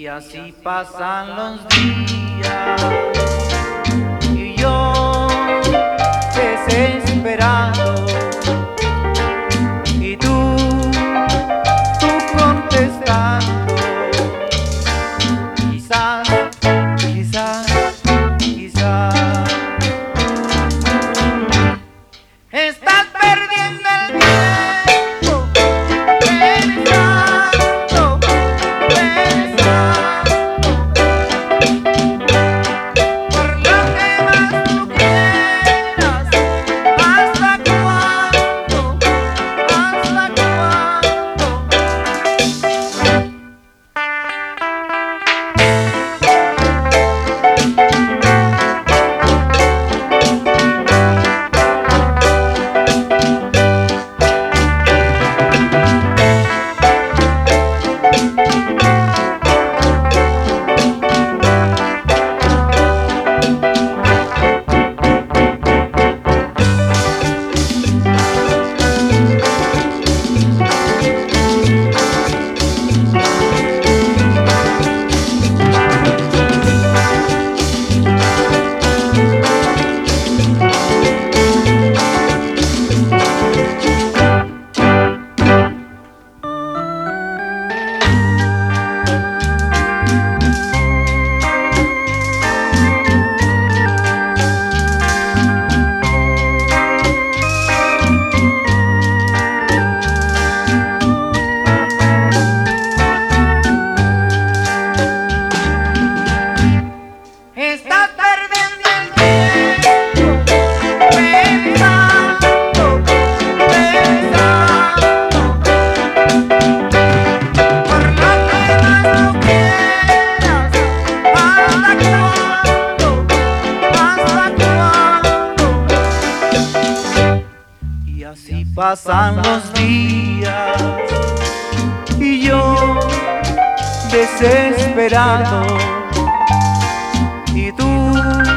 Y así pasan los días y yo desesperado y tú contestando, quizás, quizás, quizás estás perdiendo el tiempo pensando, por lo que más tú quieras. ¿Hasta cuándo? ¿Hasta cuándo? Estás perdiendo el tiempo pensando, por lo que más tú quieras. ¿Hasta cuándo? ¿Hasta cuándo? Y así pasan los días y yo desesperado y tú